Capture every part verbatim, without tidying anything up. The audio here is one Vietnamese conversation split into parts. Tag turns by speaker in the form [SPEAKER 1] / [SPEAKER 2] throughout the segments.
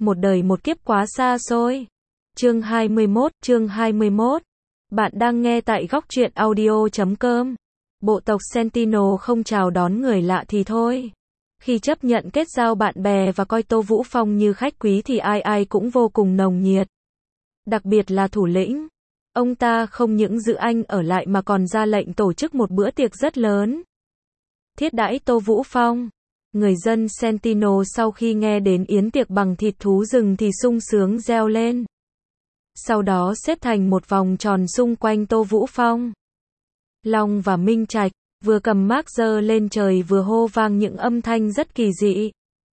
[SPEAKER 1] một đời một kiếp quá xa xôi. Chương hai mươi mốt, chương hai mươi mốt. Bạn đang nghe tại góc truyện audio chấm com. Bộ tộc Sentinel không chào đón người lạ thì thôi. Khi chấp nhận kết giao bạn bè và coi Tô Vũ Phong như khách quý thì ai ai cũng vô cùng nồng nhiệt. Đặc biệt là thủ lĩnh. Ông ta không những giữ anh ở lại mà còn ra lệnh tổ chức một bữa tiệc rất lớn. Thiết đãi Tô Vũ Phong. Người dân Sentinel sau khi nghe đến yến tiệc bằng thịt thú rừng thì sung sướng reo lên. Sau đó xếp thành một vòng tròn xung quanh Tô Vũ Phong. Long và Minh Trạch vừa cầm mác giơ lên trời vừa hô vang những âm thanh rất kỳ dị.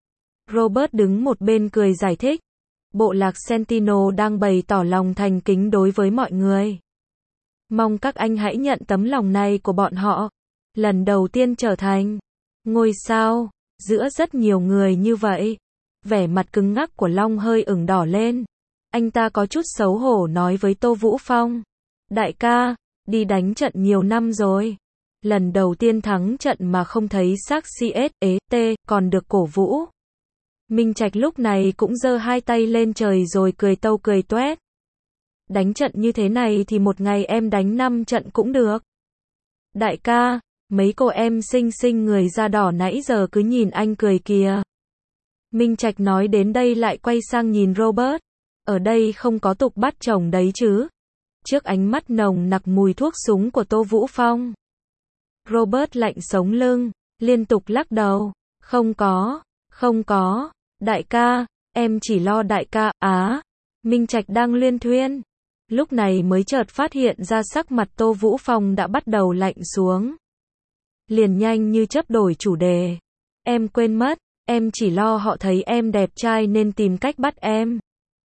[SPEAKER 1] Robert đứng một bên cười giải thích. Bộ lạc Sentinel đang bày tỏ lòng thành kính đối với mọi người. Mong các anh hãy nhận tấm lòng này của bọn họ. Lần đầu tiên trở thành ngôi sao giữa rất nhiều người như vậy. Vẻ mặt cứng ngắc của Long hơi ửng đỏ lên. Anh ta có chút xấu hổ nói với Tô Vũ Phong. Đại ca, đi đánh trận nhiều năm rồi. Lần đầu tiên thắng trận mà không thấy xác xê ét ế tê, còn được cổ vũ. Minh Trạch lúc này cũng giơ hai tay lên trời rồi cười tâu cười toét. Đánh trận như thế này thì một ngày em đánh năm trận cũng được. Đại ca, mấy cô em xinh xinh người da đỏ nãy giờ cứ nhìn anh cười kìa. Minh Trạch nói đến đây lại quay sang nhìn Robert. Ở đây không có tục bắt chồng đấy chứ. Trước ánh mắt nồng nặc mùi thuốc súng của Tô Vũ Phong. Robert lạnh sống lưng, liên tục lắc đầu. Không có, không có, đại ca, em chỉ lo đại ca, á. Minh Trạch đang luyên thuyên. Lúc này mới chợt phát hiện ra sắc mặt Tô Vũ Phong đã bắt đầu lạnh xuống. Liền nhanh như chớp đổi chủ đề. Em quên mất, em chỉ lo họ thấy em đẹp trai nên tìm cách bắt em.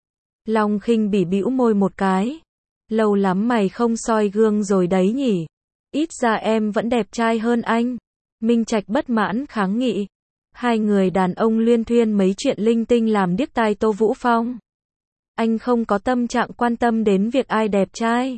[SPEAKER 1] Long khinh bỉ bĩu môi một cái. Lâu lắm mày không soi gương rồi đấy nhỉ. Ít ra em vẫn đẹp trai hơn anh. Minh Trạch bất mãn kháng nghị. Hai người đàn ông luyên thuyên mấy chuyện linh tinh làm điếc tai Tô Vũ Phong. Anh không có tâm trạng quan tâm đến việc ai đẹp trai.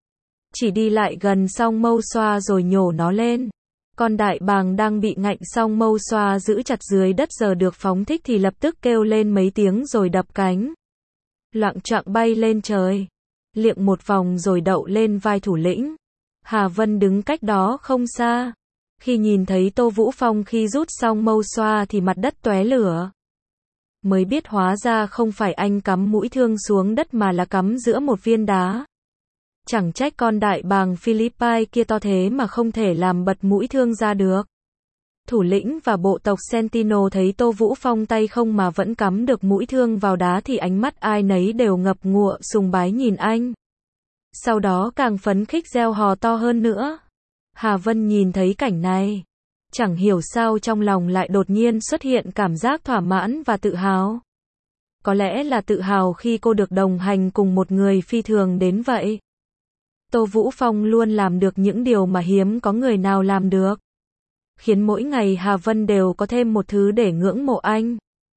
[SPEAKER 1] Chỉ đi lại gần song mâu xoa rồi nhổ nó lên. Con đại bàng đang bị ngạnh song mâu xoa giữ chặt dưới đất giờ được phóng thích thì lập tức kêu lên mấy tiếng rồi đập cánh. Loạng choạng bay lên trời. Liệng một vòng rồi đậu lên vai thủ lĩnh. Hà Vân đứng cách đó không xa. Khi nhìn thấy Tô Vũ Phong khi rút xong mâu xoa thì mặt đất tóe lửa. Mới biết hóa ra không phải anh cắm mũi thương xuống đất mà là cắm giữa một viên đá. Chẳng trách con đại bàng Philippines kia to thế mà không thể làm bật mũi thương ra được. Thủ lĩnh và bộ tộc Sentinel thấy Tô Vũ Phong tay không mà vẫn cắm được mũi thương vào đá thì ánh mắt ai nấy đều ngập ngụa sùng bái nhìn anh. Sau đó càng phấn khích reo hò to hơn nữa. Hà Vân nhìn thấy cảnh này. Chẳng hiểu sao trong lòng lại đột nhiên xuất hiện cảm giác thỏa mãn và tự hào. Có lẽ là tự hào khi cô được đồng hành cùng một người phi thường đến vậy. Tô Vũ Phong luôn làm được những điều mà hiếm có người nào làm được. Khiến mỗi ngày Hà Vân đều có thêm một thứ để ngưỡng mộ anh.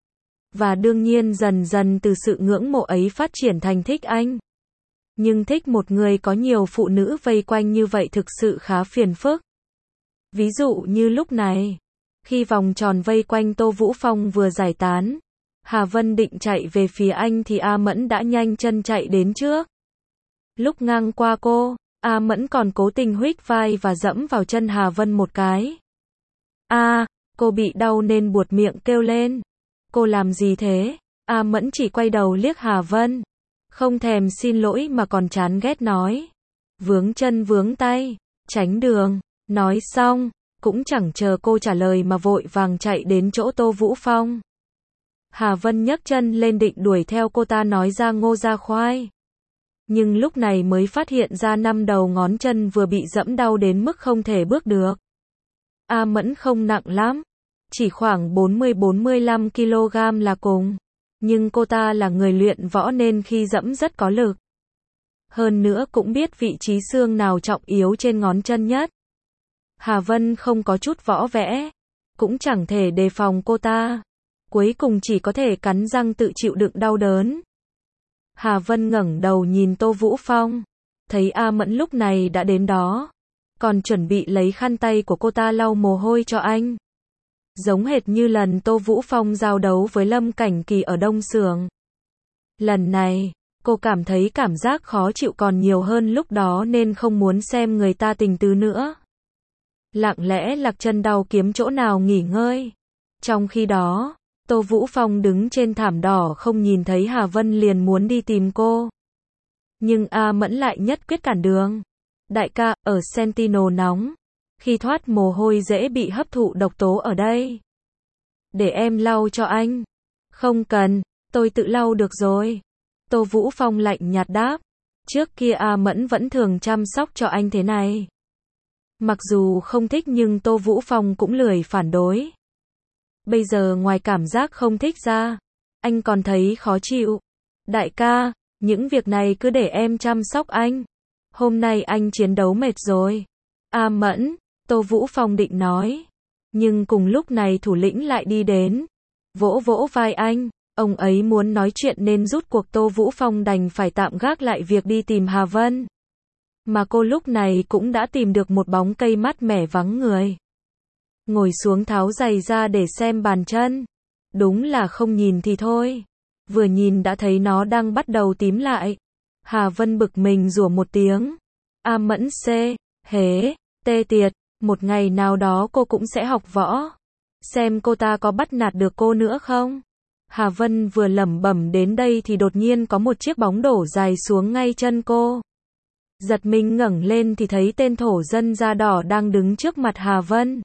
[SPEAKER 1] Và đương nhiên dần dần từ sự ngưỡng mộ ấy phát triển thành thích anh. Nhưng thích một người có nhiều phụ nữ vây quanh như vậy thực sự khá phiền phức. Ví dụ như lúc này, khi vòng tròn vây quanh Tô Vũ Phong vừa giải tán, Hà Vân định chạy về phía anh thì A Mẫn đã nhanh chân chạy đến trước. Lúc ngang qua cô, A Mẫn còn cố tình huých vai và dẫm vào chân Hà Vân một cái. A, à, cô bị đau nên buột miệng kêu lên. Cô làm gì thế? A Mẫn chỉ quay đầu liếc Hà Vân. Không thèm xin lỗi mà còn chán ghét nói. Vướng chân vướng tay, tránh đường. Nói xong, cũng chẳng chờ cô trả lời mà vội vàng chạy đến chỗ Tô Vũ Phong. Hà Vân nhấc chân lên định đuổi theo cô ta nói ra ngô ra khoai. Nhưng lúc này mới phát hiện ra năm đầu ngón chân vừa bị dẫm đau đến mức không thể bước được. A Mẫn không nặng lắm, chỉ khoảng bốn mươi đến bốn mươi lăm ki lô gam là cùng. Nhưng cô ta là người luyện võ nên khi dẫm rất có lực. Hơn nữa cũng biết vị trí xương nào trọng yếu trên ngón chân nhất. Hà Vân không có chút võ vẽ, cũng chẳng thể đề phòng cô ta. Cuối cùng chỉ có thể cắn răng tự chịu đựng đau đớn. Hà Vân ngẩng đầu nhìn Tô Vũ Phong. Thấy A Mẫn lúc này đã đến đó. Còn chuẩn bị lấy khăn tay của cô ta lau mồ hôi cho anh. Giống hệt như lần Tô Vũ Phong giao đấu với Lâm Cảnh Kỳ ở Đông Xưởng. Lần này, cô cảm thấy cảm giác khó chịu còn nhiều hơn lúc đó nên không muốn xem người ta tình tứ nữa. Lặng lẽ lạc chân đau kiếm chỗ nào nghỉ ngơi. Trong khi đó, Tô Vũ Phong đứng trên thảm đỏ không nhìn thấy Hà Vân liền muốn đi tìm cô. Nhưng A Mẫn lại nhất quyết cản đường. Đại ca, ở Sentinel nóng. Khi thoát mồ hôi dễ bị hấp thụ độc tố ở đây. Để em lau cho anh. Không cần, tôi tự lau được rồi. Tô Vũ Phong lạnh nhạt đáp. Trước kia A Mẫn vẫn thường chăm sóc cho anh thế này. Mặc dù không thích nhưng Tô Vũ Phong cũng lười phản đối. Bây giờ ngoài cảm giác không thích ra, anh còn thấy khó chịu. Đại ca, những việc này cứ để em chăm sóc anh. Hôm nay anh chiến đấu mệt rồi. A Mẫn, Tô Vũ Phong định nói. Nhưng cùng lúc này thủ lĩnh lại đi đến. Vỗ vỗ vai anh, ông ấy muốn nói chuyện nên rút cuộc. Tô Vũ Phong đành phải tạm gác lại việc đi tìm Hà Vân. Mà cô lúc này cũng đã tìm được một bóng cây mát mẻ vắng người. Ngồi xuống tháo giày ra để xem bàn chân. Đúng là không nhìn thì thôi. Vừa nhìn đã thấy nó đang bắt đầu tím lại. Hà Vân bực mình rủa một tiếng. A Mẫn C, hế, tê tiệt, một ngày nào đó cô cũng sẽ học võ. Xem cô ta có bắt nạt được cô nữa không? Hà Vân vừa lẩm bẩm đến đây thì đột nhiên có một chiếc bóng đổ dài xuống ngay chân cô. Giật mình ngẩng lên thì thấy tên thổ dân da đỏ đang đứng trước mặt Hà Vân.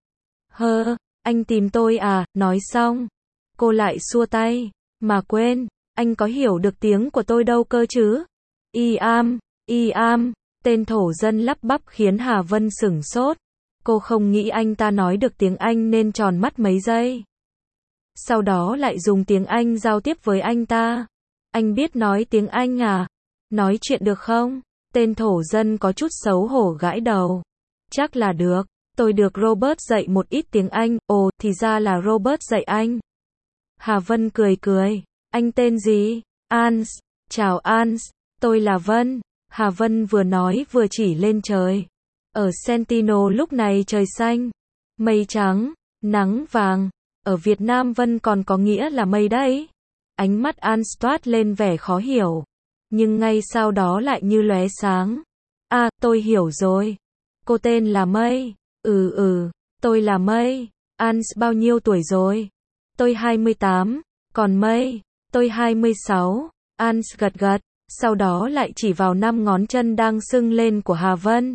[SPEAKER 1] Hơ, anh tìm tôi à, nói xong. Cô lại xua tay, mà quên, anh có hiểu được tiếng của tôi đâu cơ chứ? I am, I am, tên thổ dân lắp bắp khiến Hà Vân sửng sốt. Cô không nghĩ anh ta nói được tiếng Anh nên tròn mắt mấy giây. Sau đó lại dùng tiếng Anh giao tiếp với anh ta. Anh biết nói tiếng Anh à? Nói chuyện được không? Tên thổ dân có chút xấu hổ gãi đầu. Chắc là được. Tôi được Robert dạy một ít tiếng Anh. Ồ, thì ra là Robert dạy anh. Hà Vân cười cười. Anh tên gì? Ans. Chào Ans. Tôi là Vân. Hà Vân vừa nói vừa chỉ lên trời. Ở Sentinel lúc này trời xanh. Mây trắng. Nắng vàng. Ở Việt Nam Vân còn có nghĩa là mây đấy. Ánh mắt Ans toát lên vẻ khó hiểu. Nhưng ngay sau đó lại như lóe sáng. À, tôi hiểu rồi. Cô tên là Mây. Ừ ừ, tôi là Mây. Ans bao nhiêu tuổi rồi? Tôi hai mươi tám. Còn Mây? Tôi hai mươi sáu. Ans gật gật, sau đó lại chỉ vào năm ngón chân đang sưng lên của Hà Vân.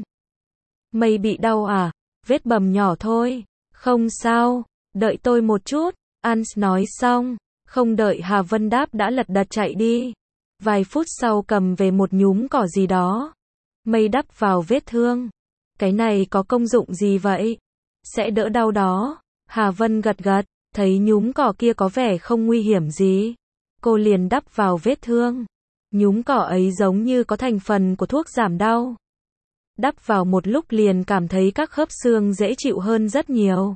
[SPEAKER 1] Mây bị đau à? Vết bầm nhỏ thôi. Không sao, đợi tôi một chút. Ans nói xong, không đợi Hà Vân đáp đã lật đật chạy đi. Vài phút sau cầm về một nhúm cỏ gì đó. Mây đắp vào vết thương. Cái này có công dụng gì vậy? Sẽ đỡ đau đó. Hà Vân gật gật, thấy nhúm cỏ kia có vẻ không nguy hiểm gì. Cô liền đắp vào vết thương. Nhúm cỏ ấy giống như có thành phần của thuốc giảm đau. Đắp vào một lúc liền cảm thấy các khớp xương dễ chịu hơn rất nhiều.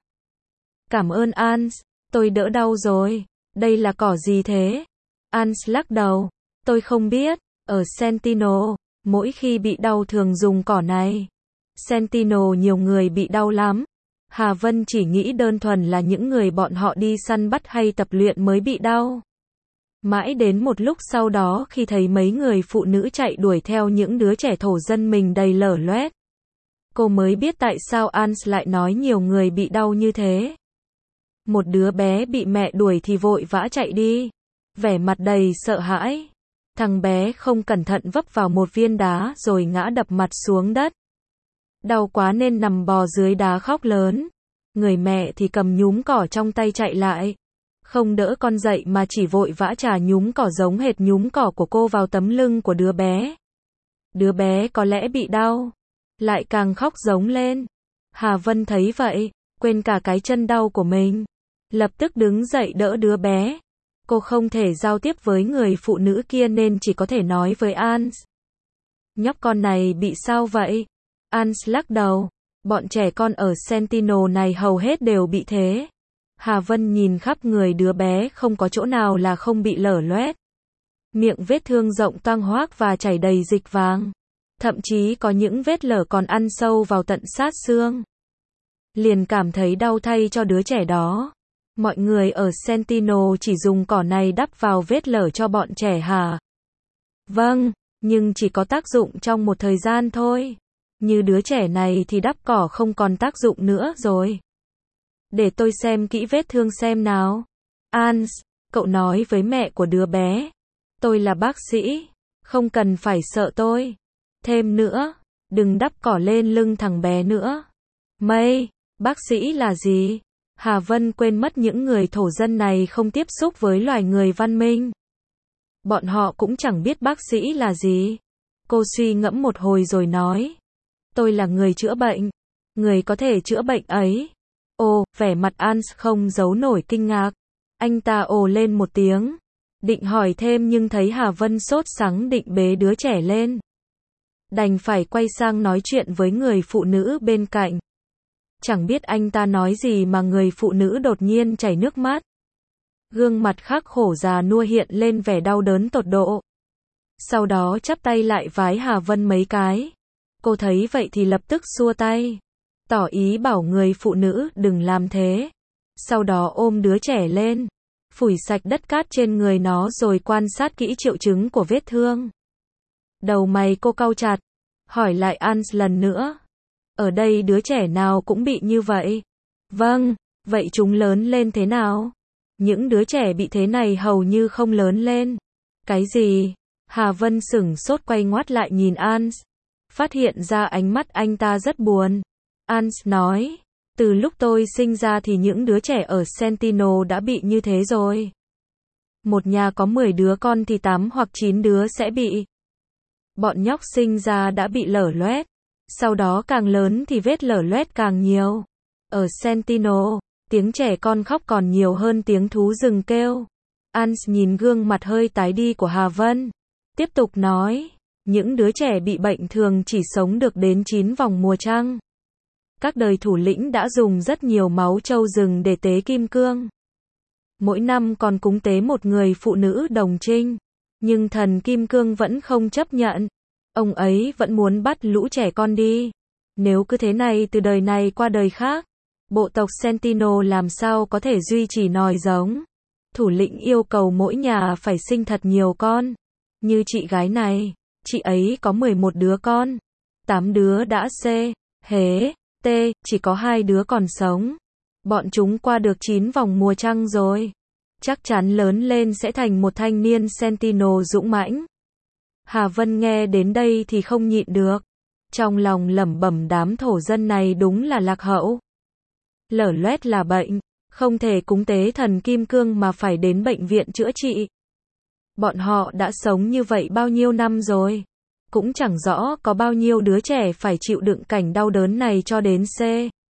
[SPEAKER 1] Cảm ơn Ans, tôi đỡ đau rồi. Đây là cỏ gì thế? Ans lắc đầu. Tôi không biết, ở Sentinel, mỗi khi bị đau thường dùng cỏ này. Sentinel nhiều người bị đau lắm. Hà Vân chỉ nghĩ đơn thuần là những người bọn họ đi săn bắt hay tập luyện mới bị đau. Mãi đến một lúc sau đó khi thấy mấy người phụ nữ chạy đuổi theo những đứa trẻ thổ dân mình đầy lở loét. Cô mới biết tại sao Ans lại nói nhiều người bị đau như thế. Một đứa bé bị mẹ đuổi thì vội vã chạy đi. Vẻ mặt đầy sợ hãi. Thằng bé không cẩn thận vấp vào một viên đá rồi ngã đập mặt xuống đất. Đau quá nên nằm bò dưới đá khóc lớn. Người mẹ thì cầm nhúm cỏ trong tay chạy lại. Không đỡ con dậy mà chỉ vội vã chà nhúm cỏ giống hệt nhúm cỏ của cô vào tấm lưng của đứa bé. Đứa bé có lẽ bị đau. Lại càng khóc giống lên. Hà Vân thấy vậy, quên cả cái chân đau của mình. Lập tức đứng dậy đỡ đứa bé. Cô không thể giao tiếp với người phụ nữ kia nên chỉ có thể nói với Ans. Nhóc con này bị sao vậy? Ans lắc đầu. Bọn trẻ con ở Sentinel này hầu hết đều bị thế. Hà Vân nhìn khắp người đứa bé không có chỗ nào là không bị lở loét. Miệng vết thương rộng toang hoác và chảy đầy dịch vàng. Thậm chí có những vết lở còn ăn sâu vào tận sát xương. Liền cảm thấy đau thay cho đứa trẻ đó. Mọi người ở Sentinel chỉ dùng cỏ này đắp vào vết lở cho bọn trẻ hả? Vâng, nhưng chỉ có tác dụng trong một thời gian thôi. Như đứa trẻ này thì đắp cỏ không còn tác dụng nữa rồi. Để tôi xem kỹ vết thương xem nào. Ans, cậu nói với mẹ của đứa bé. Tôi là bác sĩ, không cần phải sợ tôi. Thêm nữa, đừng đắp cỏ lên lưng thằng bé nữa. May, bác sĩ là gì? Hà Vân quên mất những người thổ dân này không tiếp xúc với loài người văn minh. Bọn họ cũng chẳng biết bác sĩ là gì. Cô suy ngẫm một hồi rồi nói. Tôi là người chữa bệnh. Người có thể chữa bệnh ấy. Ồ, vẻ mặt Ans không giấu nổi kinh ngạc. Anh ta ồ lên một tiếng. Định hỏi thêm nhưng thấy Hà Vân sốt sắng định bế đứa trẻ lên. Đành phải quay sang nói chuyện với người phụ nữ bên cạnh. Chẳng biết anh ta nói gì mà người phụ nữ đột nhiên chảy nước mắt. Gương mặt khắc khổ già nua hiện lên vẻ đau đớn tột độ. Sau đó chắp tay lại vái Hà Vân mấy cái. Cô thấy vậy thì lập tức xua tay. Tỏ ý bảo người phụ nữ đừng làm thế. Sau đó ôm đứa trẻ lên. Phủi sạch đất cát trên người nó rồi quan sát kỹ triệu chứng của vết thương. Đầu mày cô cau chặt. Hỏi lại Ans lần nữa. Ở đây đứa trẻ nào cũng bị như vậy. Vâng, vậy chúng lớn lên thế nào? Những đứa trẻ bị thế này hầu như không lớn lên. Cái gì? Hà Vân sửng sốt quay ngoắt lại nhìn Ans. Phát hiện ra ánh mắt anh ta rất buồn. Ans nói. Từ lúc tôi sinh ra thì những đứa trẻ ở Sentinel đã bị như thế rồi. Một nhà có mười đứa con thì tám hoặc chín đứa sẽ bị. Bọn nhóc sinh ra đã bị lở loét. Sau đó càng lớn thì vết lở loét càng nhiều. Ở Sentinel, tiếng trẻ con khóc còn nhiều hơn tiếng thú rừng kêu. Ans nhìn gương mặt hơi tái đi của Hà Vân. Tiếp tục nói, những đứa trẻ bị bệnh thường chỉ sống được đến chín vòng mùa trăng. Các đời thủ lĩnh đã dùng rất nhiều máu trâu rừng để tế kim cương. Mỗi năm còn cúng tế một người phụ nữ đồng trinh. Nhưng thần kim cương vẫn không chấp nhận. Ông ấy vẫn muốn bắt lũ trẻ con đi. Nếu cứ thế này từ đời này qua đời khác, bộ tộc Sentinel làm sao có thể duy trì nòi giống. Thủ lĩnh yêu cầu mỗi nhà phải sinh thật nhiều con. Như chị gái này, chị ấy có mười một đứa con. tám đứa đã C, hế, T, chỉ có hai đứa còn sống. Bọn chúng qua được chín vòng mùa trăng rồi. Chắc chắn lớn lên sẽ thành một thanh niên Sentinel dũng mãnh. Hà Vân nghe đến đây thì không nhịn được. Trong lòng lẩm bẩm đám thổ dân này đúng là lạc hậu. Lở loét là bệnh, không thể cúng tế thần kim cương mà phải đến bệnh viện chữa trị. Bọn họ đã sống như vậy bao nhiêu năm rồi. Cũng chẳng rõ có bao nhiêu đứa trẻ phải chịu đựng cảnh đau đớn này cho đến C.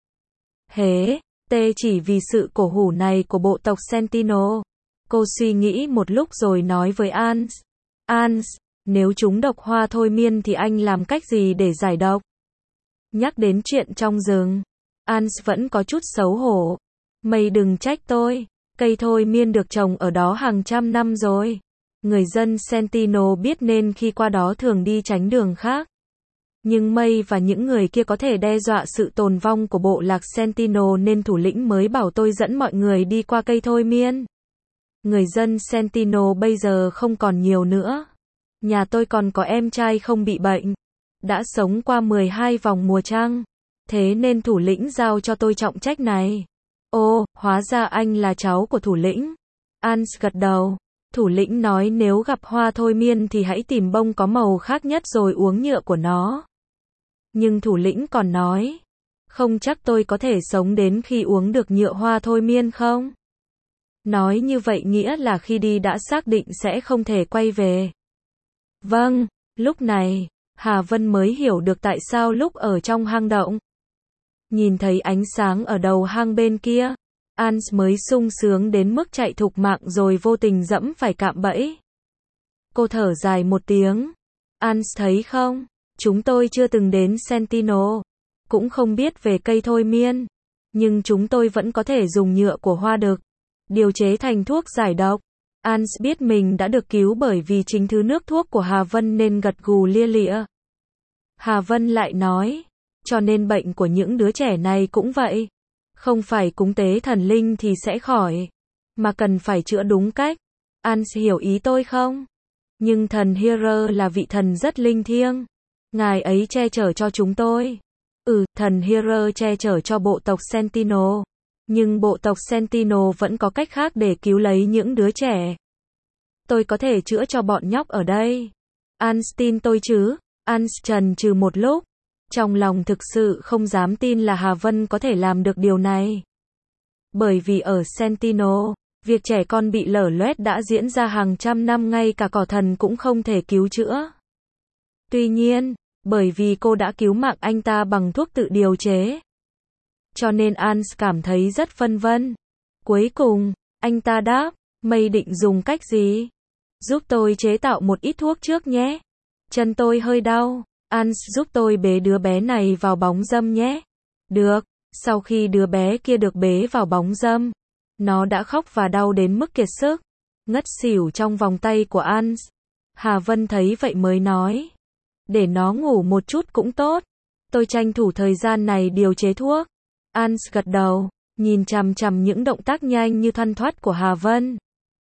[SPEAKER 1] Hế, T chỉ vì sự cổ hủ này của bộ tộc Sentinel. Cô suy nghĩ một lúc rồi nói với Ans. Ans, nếu chúng độc hoa thôi miên thì anh làm cách gì để giải độc? Nhắc đến chuyện trong rừng, Ans vẫn có chút xấu hổ. Mày đừng trách tôi, cây thôi miên được trồng ở đó hàng trăm năm rồi. Người dân Sentinel biết nên khi qua đó thường đi tránh đường khác. Nhưng Mây và những người kia có thể đe dọa sự tồn vong của bộ lạc Sentinel nên thủ lĩnh mới bảo tôi dẫn mọi người đi qua cây thôi miên. Người dân Sentinel bây giờ không còn nhiều nữa. Nhà tôi còn có em trai không bị bệnh. Đã sống qua mười hai vòng mùa trăng. Thế nên thủ lĩnh giao cho tôi trọng trách này. Ồ, hóa ra anh là cháu của thủ lĩnh. Ans gật đầu. Thủ lĩnh nói nếu gặp hoa thôi miên thì hãy tìm bông có màu khác nhất rồi uống nhựa của nó. Nhưng thủ lĩnh còn nói, không chắc tôi có thể sống đến khi uống được nhựa hoa thôi miên không? Nói như vậy nghĩa là khi đi đã xác định sẽ không thể quay về. Vâng, lúc này, Hà Vân mới hiểu được tại sao lúc ở trong hang động. Nhìn thấy ánh sáng ở đầu hang bên kia. Ans mới sung sướng đến mức chạy thục mạng rồi vô tình dẫm phải cạm bẫy. Cô thở dài một tiếng. Ans thấy không, chúng tôi chưa từng đến Sentinel, cũng không biết về cây thôi miên, nhưng chúng tôi vẫn có thể dùng nhựa của hoa đực, điều chế thành thuốc giải độc. Ans biết mình đã được cứu bởi vì chính thứ nước thuốc của Hà Vân nên gật gù lia lịa. Hà Vân lại nói, cho nên bệnh của những đứa trẻ này cũng vậy. Không phải cúng tế thần linh thì sẽ khỏi, mà cần phải chữa đúng cách. Ans hiểu ý tôi không? Nhưng thần Hera là vị thần rất linh thiêng. Ngài ấy che chở cho chúng tôi. Ừ, thần Hera che chở cho bộ tộc Sentinel. Nhưng bộ tộc Sentinel vẫn có cách khác để cứu lấy những đứa trẻ. Tôi có thể chữa cho bọn nhóc ở đây. Ans tin tôi chứ? Ans chần chừ một lúc. Trong lòng thực sự không dám tin là Hà Vân có thể làm được điều này. Bởi vì ở Sentinel, việc trẻ con bị lở loét đã diễn ra hàng trăm năm, ngay cả cỏ thần cũng không thể cứu chữa. Tuy nhiên, bởi vì cô đã cứu mạng anh ta bằng thuốc tự điều chế, cho nên Ans cảm thấy rất phân vân. Cuối cùng, anh ta đáp, mày định dùng cách gì? Giúp tôi chế tạo một ít thuốc trước nhé. Chân tôi hơi đau. Ans giúp tôi bế đứa bé này vào bóng râm nhé. Được. Sau khi đứa bé kia được bế vào bóng râm, nó đã khóc và đau đến mức kiệt sức, ngất xỉu trong vòng tay của Ans. Hà Vân thấy vậy mới nói, để nó ngủ một chút cũng tốt. Tôi tranh thủ thời gian này điều chế thuốc. Ans gật đầu, nhìn chằm chằm những động tác nhanh như thoăn thoắt của Hà Vân.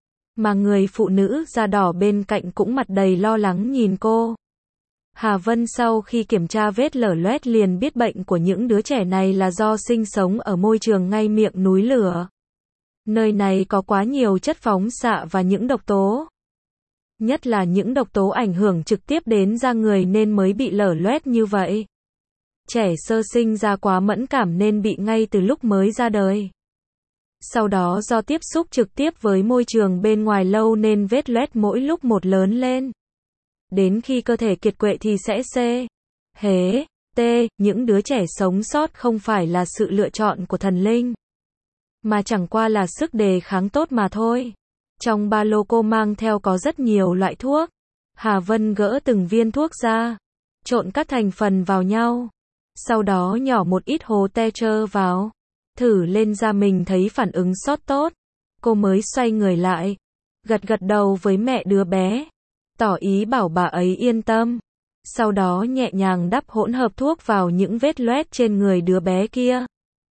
[SPEAKER 1] Mà người phụ nữ da đỏ bên cạnh cũng mặt đầy lo lắng nhìn cô. Hà Vân sau khi kiểm tra vết lở loét liền biết bệnh của những đứa trẻ này là do sinh sống ở môi trường ngay miệng núi lửa. Nơi này có quá nhiều chất phóng xạ và những độc tố. Nhất là những độc tố ảnh hưởng trực tiếp đến da người nên mới bị lở loét như vậy. Trẻ sơ sinh ra quá mẫn cảm nên bị ngay từ lúc mới ra đời. Sau đó do tiếp xúc trực tiếp với môi trường bên ngoài lâu nên vết loét mỗi lúc một lớn lên. Đến khi cơ thể kiệt quệ thì sẽ C. Hế, T. Những đứa trẻ sống sót không phải là sự lựa chọn của thần linh, mà chẳng qua là sức đề kháng tốt mà thôi. Trong ba lô cô mang theo có rất nhiều loại thuốc. Hà Vân gỡ từng viên thuốc ra, trộn các thành phần vào nhau. Sau đó nhỏ một ít hồ tetra vào. Thử lên da mình thấy phản ứng sốt tốt. Cô mới xoay người lại, gật gật đầu với mẹ đứa bé, tỏ ý bảo bà ấy yên tâm. Sau đó nhẹ nhàng đắp hỗn hợp thuốc vào những vết loét trên người đứa bé kia.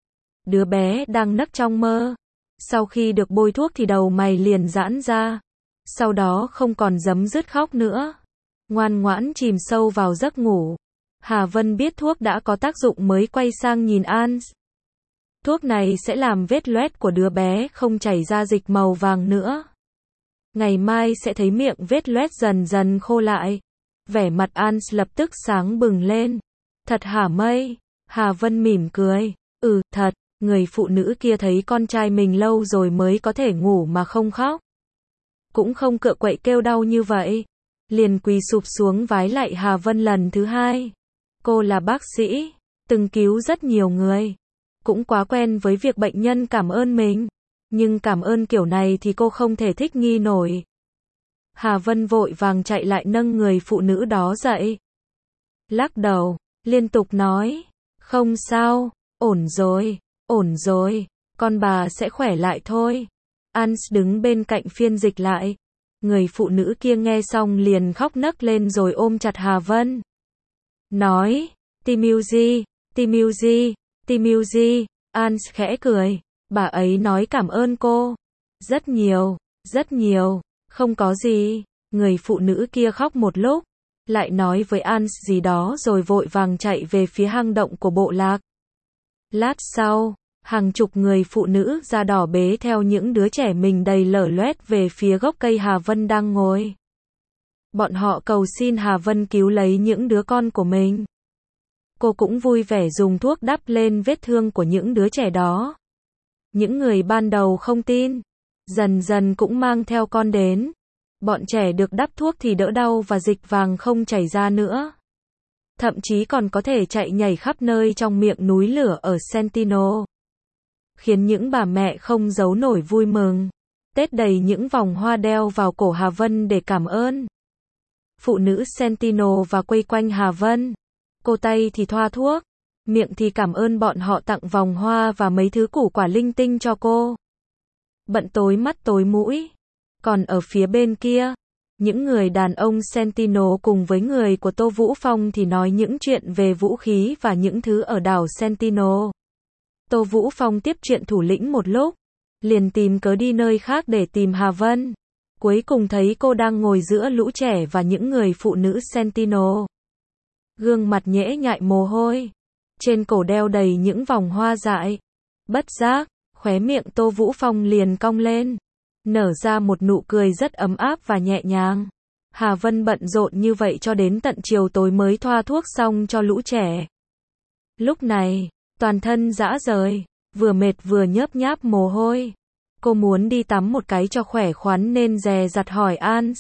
[SPEAKER 1] Đứa bé đang nấc trong mơ. Sau khi được bôi thuốc thì đầu mày liền giãn ra. Sau đó không còn giấm dứt khóc nữa. Ngoan ngoãn chìm sâu vào giấc ngủ. Hà Vân biết thuốc đã có tác dụng mới quay sang nhìn Ans. Thuốc này sẽ làm vết loét của đứa bé không chảy ra dịch màu vàng nữa. Ngày mai sẽ thấy miệng vết loét dần dần khô lại. Vẻ mặt Ans lập tức sáng bừng lên. Thật hả mây? Hà Vân mỉm cười. Ừ, thật. Người phụ nữ kia thấy con trai mình lâu rồi mới có thể ngủ mà không khóc. Cũng không cựa quậy kêu đau như vậy. Liền quỳ sụp xuống vái lại Hà Vân lần thứ hai. Cô là bác sĩ, từng cứu rất nhiều người. Cũng quá quen với việc bệnh nhân cảm ơn mình. Nhưng cảm ơn kiểu này thì cô không thể thích nghi nổi. Hà Vân vội vàng chạy lại nâng người phụ nữ đó dậy. Lắc đầu, liên tục nói, không sao, ổn rồi, ổn rồi, con bà sẽ khỏe lại thôi. Ans đứng bên cạnh phiên dịch lại. Người phụ nữ kia nghe xong liền khóc nấc lên rồi ôm chặt Hà Vân. Nói, Timuji, Timuji, Timuji. Ans khẽ cười. Bà ấy nói cảm ơn cô. Rất nhiều, rất nhiều. Không có gì. Người phụ nữ kia khóc một lúc, lại nói với Ans gì đó rồi vội vàng chạy về phía hang động của bộ lạc. Lát sau, hàng chục người phụ nữ da đỏ bế theo những đứa trẻ mình đầy lở loét về phía gốc cây Hà Vân đang ngồi. Bọn họ cầu xin Hà Vân cứu lấy những đứa con của mình. Cô cũng vui vẻ dùng thuốc đắp lên vết thương của những đứa trẻ đó. Những người ban đầu không tin, dần dần cũng mang theo con đến. Bọn trẻ được đắp thuốc thì đỡ đau và dịch vàng không chảy ra nữa. Thậm chí còn có thể chạy nhảy khắp nơi trong miệng núi lửa ở Sentinel. Khiến những bà mẹ không giấu nổi vui mừng. Tết đầy những vòng hoa đeo vào cổ Hà Vân để cảm ơn. Phụ nữ Sentinel và quây quanh Hà Vân. Cô tay thì thoa thuốc, miệng thì cảm ơn bọn họ tặng vòng hoa và mấy thứ củ quả linh tinh cho cô. Bận tối mắt tối mũi. Còn ở phía bên kia, những người đàn ông Sentinel cùng với người của Tô Vũ Phong thì nói những chuyện về vũ khí và những thứ ở đảo Sentinel. Tô Vũ Phong tiếp chuyện thủ lĩnh một lúc, liền tìm cớ đi nơi khác để tìm Hà Vân. Cuối cùng thấy cô đang ngồi giữa lũ trẻ và những người phụ nữ Sentinel. Gương mặt nhễ nhại mồ hôi, trên cổ đeo đầy những vòng hoa dại. Bất giác, khóe miệng Tô Vũ Phong liền cong lên, nở ra một nụ cười rất ấm áp và nhẹ nhàng. Hà Vân bận rộn như vậy cho đến tận chiều tối mới thoa thuốc xong cho lũ trẻ. Lúc này, toàn thân rã rời, vừa mệt vừa nhớp nháp mồ hôi. Cô muốn đi tắm một cái cho khỏe khoắn nên dè dặt hỏi Ans.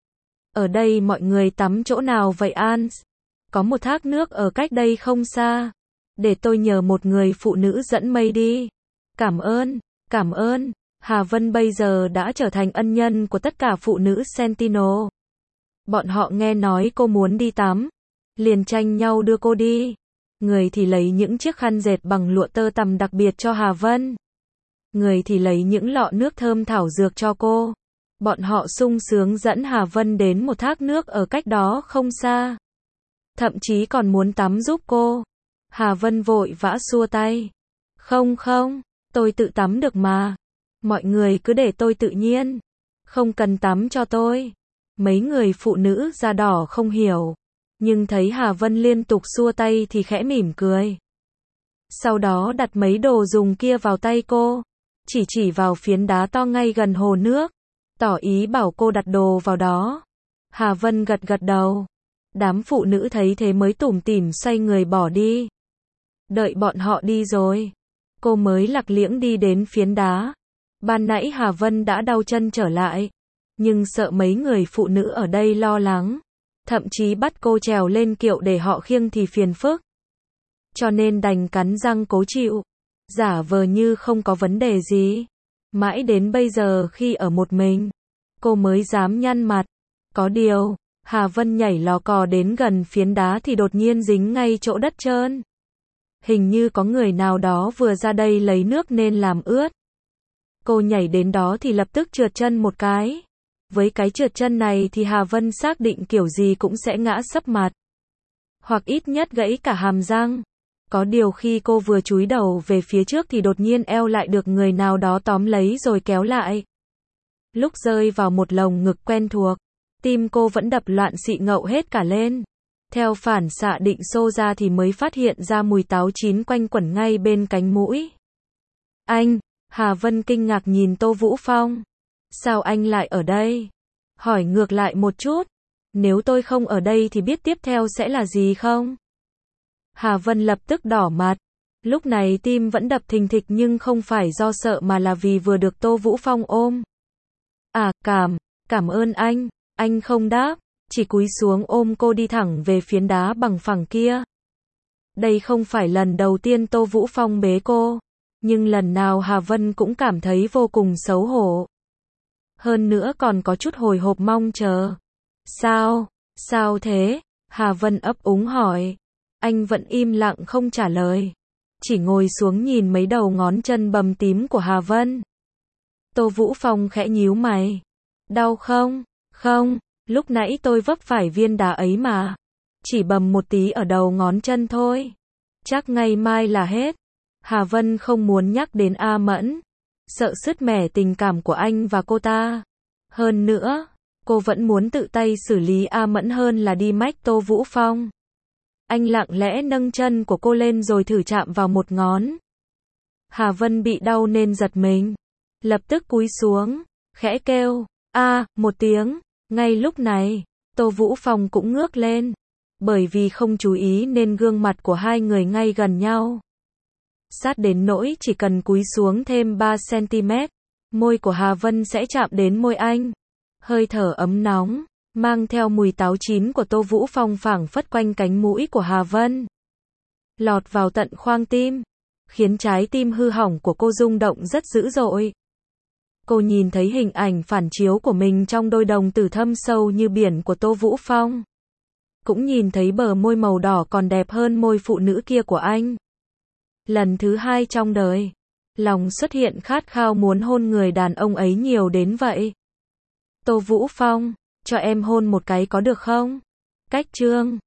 [SPEAKER 1] Ở đây mọi người tắm chỗ nào vậy Ans? Có một thác nước ở cách đây không xa. Để tôi nhờ một người phụ nữ dẫn mây đi. Cảm ơn, cảm ơn. Hà Vân bây giờ đã trở thành ân nhân của tất cả phụ nữ Sentinel. Bọn họ nghe nói cô muốn đi tắm, liền tranh nhau đưa cô đi. Người thì lấy những chiếc khăn dệt bằng lụa tơ tằm đặc biệt cho Hà Vân. Người thì lấy những lọ nước thơm thảo dược cho cô. Bọn họ sung sướng dẫn Hà Vân đến một thác nước ở cách đó không xa. Thậm chí còn muốn tắm giúp cô. Hà Vân vội vã xua tay. Không không, tôi tự tắm được mà. Mọi người cứ để tôi tự nhiên. Không cần tắm cho tôi. Mấy người phụ nữ da đỏ không hiểu. Nhưng thấy Hà Vân liên tục xua tay thì khẽ mỉm cười. Sau đó đặt mấy đồ dùng kia vào tay cô. Chỉ chỉ vào phiến đá to ngay gần hồ nước. Tỏ ý bảo cô đặt đồ vào đó. Hà Vân gật gật đầu. Đám phụ nữ thấy thế mới tủm tỉm xoay người bỏ đi. Đợi bọn họ đi rồi, cô mới lạc liễng đi đến phiến đá. Ban nãy Hà Vân đã đau chân trở lại, nhưng sợ mấy người phụ nữ ở đây lo lắng, thậm chí bắt cô trèo lên kiệu để họ khiêng thì phiền phức. Cho nên đành cắn răng cố chịu, giả vờ như không có vấn đề gì. Mãi đến bây giờ khi ở một mình, cô mới dám nhăn mặt. Có điều, Hà Vân nhảy lò cò đến gần phiến đá thì đột nhiên dính ngay chỗ đất trơn. Hình như có người nào đó vừa ra đây lấy nước nên làm ướt. Cô nhảy đến đó thì lập tức trượt chân một cái. Với cái trượt chân này thì Hà Vân xác định kiểu gì cũng sẽ ngã sấp mặt. Hoặc ít nhất gãy cả hàm răng. Có điều khi cô vừa chúi đầu về phía trước thì đột nhiên eo lại được người nào đó tóm lấy rồi kéo lại. Lúc rơi vào một lồng ngực quen thuộc, tim cô vẫn đập loạn xị ngậu hết cả lên. Theo phản xạ định xô ra thì mới phát hiện ra mùi táo chín quanh quẩn ngay bên cánh mũi. Anh, Hà Vân kinh ngạc nhìn Tô Vũ Phong. Sao anh lại ở đây? Hỏi ngược lại một chút. Nếu tôi không ở đây thì biết tiếp theo sẽ là gì không? Hà Vân lập tức đỏ mặt. Lúc này tim vẫn đập thình thịch nhưng không phải do sợ mà là vì vừa được Tô Vũ Phong ôm. À, cảm, cảm ơn anh. Anh không đáp, chỉ cúi xuống ôm cô đi thẳng về phiến đá bằng phẳng kia. Đây không phải lần đầu tiên Tô Vũ Phong bế cô, nhưng lần nào Hà Vân cũng cảm thấy vô cùng xấu hổ. Hơn nữa còn có chút hồi hộp mong chờ. Sao? Sao thế? Hà Vân ấp úng hỏi. Anh vẫn im lặng không trả lời. Chỉ ngồi xuống nhìn mấy đầu ngón chân bầm tím của Hà Vân. Tô Vũ Phong khẽ nhíu mày. Đau không? Không, lúc nãy tôi vấp phải viên đá ấy mà. Chỉ bầm một tí ở đầu ngón chân thôi. Chắc ngày mai là hết. Hà Vân không muốn nhắc đến A Mẫn. Sợ sứt mẻ tình cảm của anh và cô ta. Hơn nữa, cô vẫn muốn tự tay xử lý A Mẫn hơn là đi mách Tô Vũ Phong. Anh lặng lẽ nâng chân của cô lên rồi thử chạm vào một ngón. Hà Vân bị đau nên giật mình. Lập tức cúi xuống, khẽ kêu, a, một tiếng. Ngay lúc này, Tô Vũ Phong cũng ngước lên. Bởi vì không chú ý nên gương mặt của hai người ngay gần nhau. Sát đến nỗi chỉ cần cúi xuống thêm ba xăng-ti-mét, môi của Hà Vân sẽ chạm đến môi anh. Hơi thở ấm nóng, mang theo mùi táo chín của Tô Vũ Phong phảng phất quanh cánh mũi của Hà Vân. Lọt vào tận khoang tim, khiến trái tim hư hỏng của cô rung động rất dữ dội. Cô nhìn thấy hình ảnh phản chiếu của mình trong đôi đồng tử thâm sâu như biển của Tô Vũ Phong. Cũng nhìn thấy bờ môi màu đỏ còn đẹp hơn môi phụ nữ kia của anh. Lần thứ hai trong đời, lòng xuất hiện khát khao muốn hôn người đàn ông ấy nhiều đến vậy. Tô Vũ Phong, cho em hôn một cái có được không? Cách chương